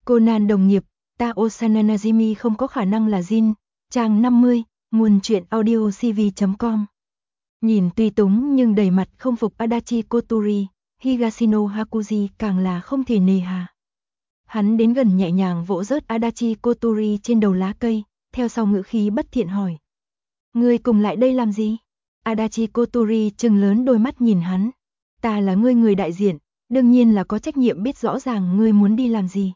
Conan đồng nghiệp, ta Osana Najimi không có khả năng là Jin, trang 50, nguồn truyện audio cv.com. Nhìn tùy túng nhưng đầy mặt không phục Adachi Kotori, Higashino Hakuji càng là không thể nề hà. Hắn đến gần nhẹ nhàng vỗ rớt Adachi Kotori trên đầu lá cây, theo sau ngữ khí bất thiện hỏi. Ngươi cùng lại đây làm gì? Adachi Kotori trừng lớn đôi mắt nhìn hắn. Ta là người đại diện, đương nhiên là có trách nhiệm biết rõ ràng ngươi muốn đi làm gì,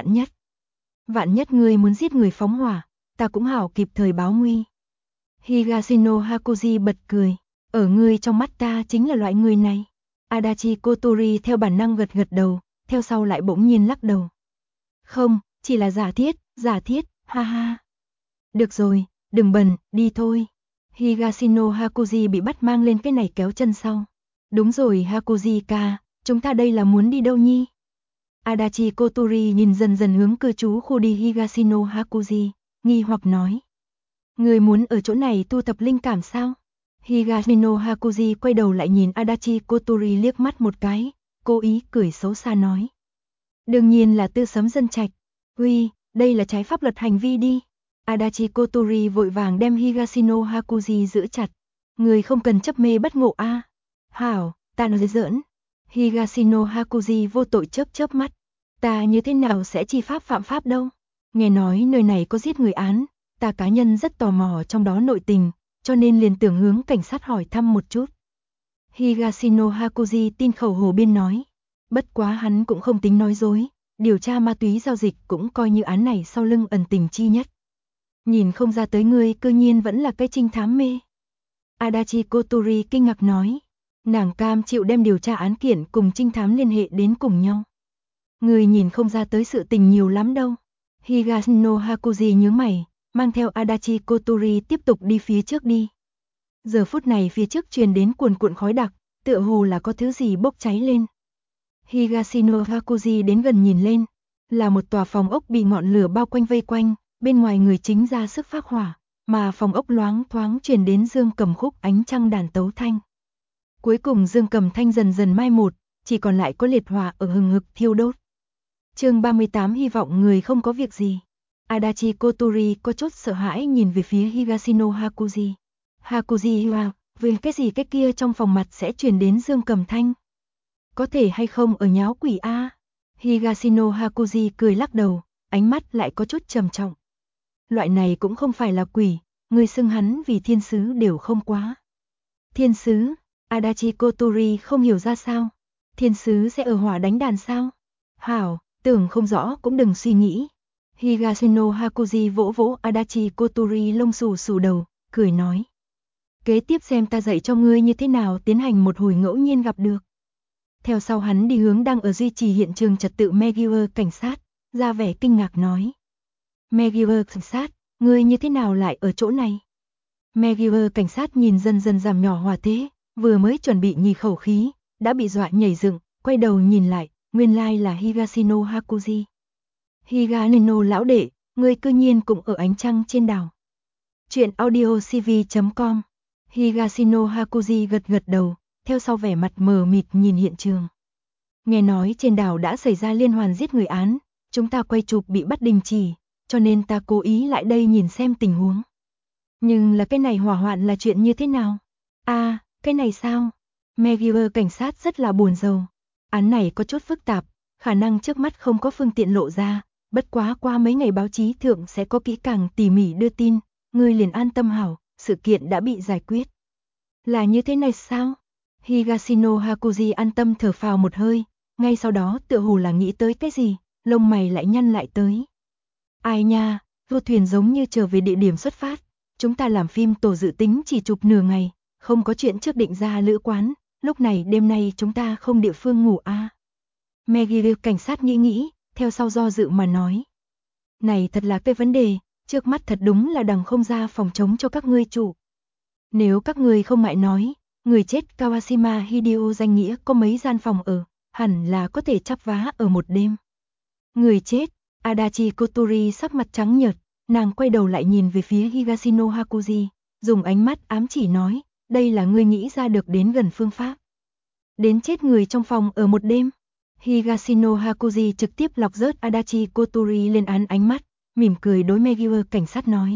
vạn nhất ngươi muốn giết người phóng hỏa, ta cũng hảo kịp thời báo nguy. Higashino Hakuji bật cười, ở ngươi trong mắt ta chính là loại người này. Adachi Kotori theo bản năng gật gật đầu, theo sau lại bỗng nhiên lắc đầu. Không, chỉ là giả thiết, ha ha. Được rồi, đừng bần, đi thôi. Higashino Hakuji bị bắt mang lên cái này kéo chân sau. Đúng rồi Hakuji-ka, chúng ta đây là muốn đi đâu nhi? Adachi Kotori nhìn dần dần hướng cư trú khu đi Higashino Hakuji, nghi hoặc nói. Người muốn ở chỗ này tu tập linh cảm sao? Higashino Hakuji quay đầu lại nhìn Adachi Kotori liếc mắt một cái, cố ý cười xấu xa nói. Đương nhiên là tư sấm dân trạch. Uy, đây là trái pháp luật hành vi đi. Adachi Kotori vội vàng đem Higashino Hakuji giữ chặt. Người không cần chấp mê bất ngộ a. Hảo, ta nói giỡn. Higashino Hakuji vô tội chớp mắt. Ta như thế nào sẽ chi pháp phạm pháp đâu. Nghe nói nơi này có giết người án, ta cá nhân rất tò mò trong đó nội tình, cho nên liền tưởng hướng cảnh sát hỏi thăm một chút. Higashino Hakuji tin khẩu hồ biên nói. Bất quá hắn cũng không tính nói dối, điều tra ma túy giao dịch cũng coi như án này sau lưng ẩn tình chi nhất. Nhìn không ra tới ngươi cư nhiên vẫn là cái trinh thám mê. Adachi Kotori kinh ngạc nói. Nàng cam chịu đem điều tra án kiện cùng trinh thám liên hệ đến cùng nhau. Người nhìn không ra tới sự tình nhiều lắm đâu. Higashino Hakuji nhướng mày, mang theo Adachi Kotori tiếp tục đi phía trước đi. Giờ phút này phía trước truyền đến cuồn cuộn khói đặc, tựa hồ là có thứ gì bốc cháy lên. Higashino Hakuji đến gần nhìn lên, là một tòa phòng ốc bị ngọn lửa bao quanh vây quanh, bên ngoài người chính ra sức phát hỏa, mà phòng ốc loáng thoáng truyền đến dương cầm khúc ánh trăng đàn tấu thanh. Cuối cùng dương cầm thanh dần dần mai một, chỉ còn lại có liệt hỏa ở hừng hực thiêu đốt. Chương 38 hy vọng người không có việc gì. Adachi Kotori có chút sợ hãi nhìn về phía Higashino Hakuji. Hakuji wow, vì cái gì cái kia trong phòng mặt sẽ truyền đến dương cầm thanh? Có thể hay không ở nháo quỷ a? Higashino Hakuji cười lắc đầu, ánh mắt lại có chút trầm trọng. Loại này cũng không phải là quỷ, người xưng hắn vì thiên sứ đều không quá. Thiên sứ? Adachi Kotori không hiểu ra sao. Thiên sứ sẽ ở hỏa đánh đàn sao? Hảo, tưởng không rõ cũng đừng suy nghĩ. Higashino Hakuji vỗ vỗ Adachi Kotori lông xù xù đầu, cười nói. Kế tiếp xem ta dạy cho ngươi như thế nào tiến hành một hồi ngẫu nhiên gặp được. Theo sau hắn đi hướng đang ở duy trì hiện trường trật tự Megier cảnh sát, ra vẻ kinh ngạc nói. Megier cảnh sát, ngươi như thế nào lại ở chỗ này? Megier cảnh sát nhìn dần dần giảm nhỏ hỏa thế, vừa mới chuẩn bị nhì khẩu khí, đã bị dọa nhảy dựng, quay đầu nhìn lại, nguyên lai là Higashino Hakuji. Higashino lão đệ, ngươi cư nhiên cũng ở ánh trăng trên đảo. Chuyện audio cv.com. Higashino Hakuji gật gật đầu, theo sau vẻ mặt mờ mịt nhìn hiện trường. Nghe nói trên đảo đã xảy ra liên hoàn giết người án, chúng ta quay chụp bị bắt đình chỉ, cho nên ta cố ý lại đây nhìn xem tình huống. Nhưng là cái này hỏa hoạn là chuyện như thế nào? Cái này sao? Megier cảnh sát rất là buồn rầu. Án này có chút phức tạp, khả năng trước mắt không có phương tiện lộ ra, bất quá qua mấy ngày báo chí thượng sẽ có kỹ càng tỉ mỉ đưa tin, ngươi liền an tâm hảo, sự kiện đã bị giải quyết. Là như thế này sao? Higashino Hakuji an tâm thở phào một hơi, ngay sau đó tựa hồ là nghĩ tới cái gì, lông mày lại nhăn lại tới. Ai nha, du thuyền giống như trở về địa điểm xuất phát, chúng ta làm phim tổ dự tính chỉ chụp nửa ngày, không có chuyện trước định ra lữ quán, lúc này đêm nay chúng ta không địa phương ngủ a. Megier cảnh sát nghĩ, theo sau do dự mà nói. Này thật là cái vấn đề, trước mắt thật đúng là đằng không ra phòng chống cho các ngươi chủ. Nếu các ngươi không ngại nói, người chết Kawashima Hideo danh nghĩa có mấy gian phòng ở, hẳn là có thể chắp vá ở một đêm. Người chết, Adachi Kotori sắc mặt trắng nhợt, nàng quay đầu lại nhìn về phía Higashino Hakuji, dùng ánh mắt ám chỉ nói, đây là ngươi nghĩ ra được đến gần phương pháp. Đến chết người trong phòng ở một đêm. Higashino Hakuji trực tiếp lọc rớt Adachi Kotori lên án ánh mắt, mỉm cười đối Megier cảnh sát nói.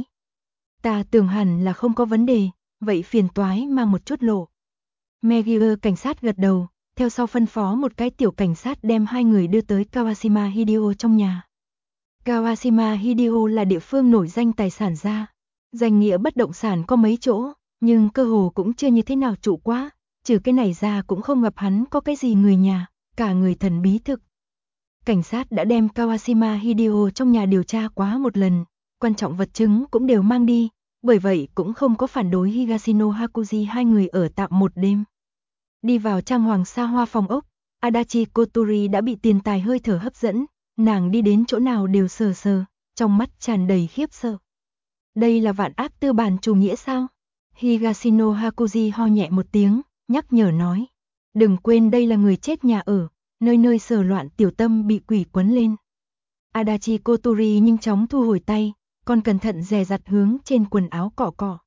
Ta tưởng hẳn là không có vấn đề, vậy phiền toái mang một chút lộ. Megier cảnh sát gật đầu, theo sau phân phó một cái tiểu cảnh sát đem hai người đưa tới Kawashima Hideo trong nhà. Kawashima Hideo là địa phương nổi danh tài sản gia. Danh nghĩa bất động sản có mấy chỗ, nhưng cơ hồ cũng chưa như thế nào trụ quá, trừ cái này ra cũng không gặp hắn có cái gì người nhà, cả người thần bí thực. Cảnh sát đã đem Kawashima Hideo trong nhà điều tra quá một lần, quan trọng vật chứng cũng đều mang đi, bởi vậy cũng không có phản đối Higashino Hakuji hai người ở tạm một đêm. Đi vào trang hoàng xa hoa phòng ốc, Adachi Kotori đã bị tiền tài hơi thở hấp dẫn, nàng đi đến chỗ nào đều sờ sờ, trong mắt tràn đầy khiếp sợ. Đây là vạn ác tư bản chủ nghĩa sao? Higashino Hakuji ho nhẹ một tiếng, nhắc nhở nói. Đừng quên đây là người chết nhà ở, nơi nơi sờ loạn tiểu tâm bị quỷ quấn lên. Adachi Kotori nhanh chóng thu hồi tay, còn cẩn thận dè dặt hướng trên quần áo cọ cọ.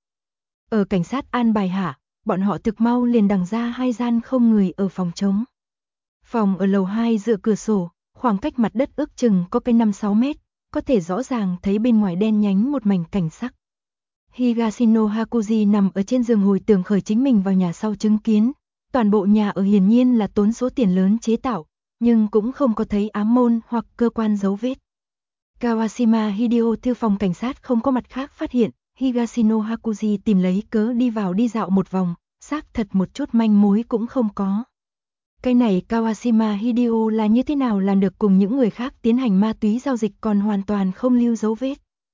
Ở cảnh sát an bài hạ, bọn họ thực mau liền đằng ra hai gian không người ở phòng trống. Phòng ở lầu 2 dựa cửa sổ, khoảng cách mặt đất ước chừng có cái 5-6 mét, có thể rõ ràng thấy bên ngoài đen nhánh một mảnh cảnh sắc. Higashino Hakuji nằm ở trên giường hồi tưởng khởi chính mình vào nhà sau chứng kiến, toàn bộ nhà ở hiển nhiên là tốn số tiền lớn chế tạo, nhưng cũng không có thấy ám môn hoặc cơ quan dấu vết. Kawashima Hideo thư phòng cảnh sát không có mặt khác phát hiện, Higashino Hakuji tìm lấy cớ đi vào đi dạo một vòng, xác thật một chút manh mối cũng không có. Cái này Kawashima Hideo là như thế nào làm được cùng những người khác tiến hành ma túy giao dịch còn hoàn toàn không lưu dấu vết.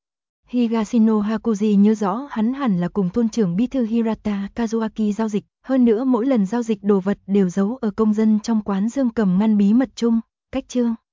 Higashino Hakuji nhớ rõ hắn hẳn là cùng thôn trưởng bí thư Hirata Kazuaki giao dịch, hơn nữa mỗi lần giao dịch đồ vật đều giấu ở công dân trong quán dương cầm ngăn bí mật chung, cách chương.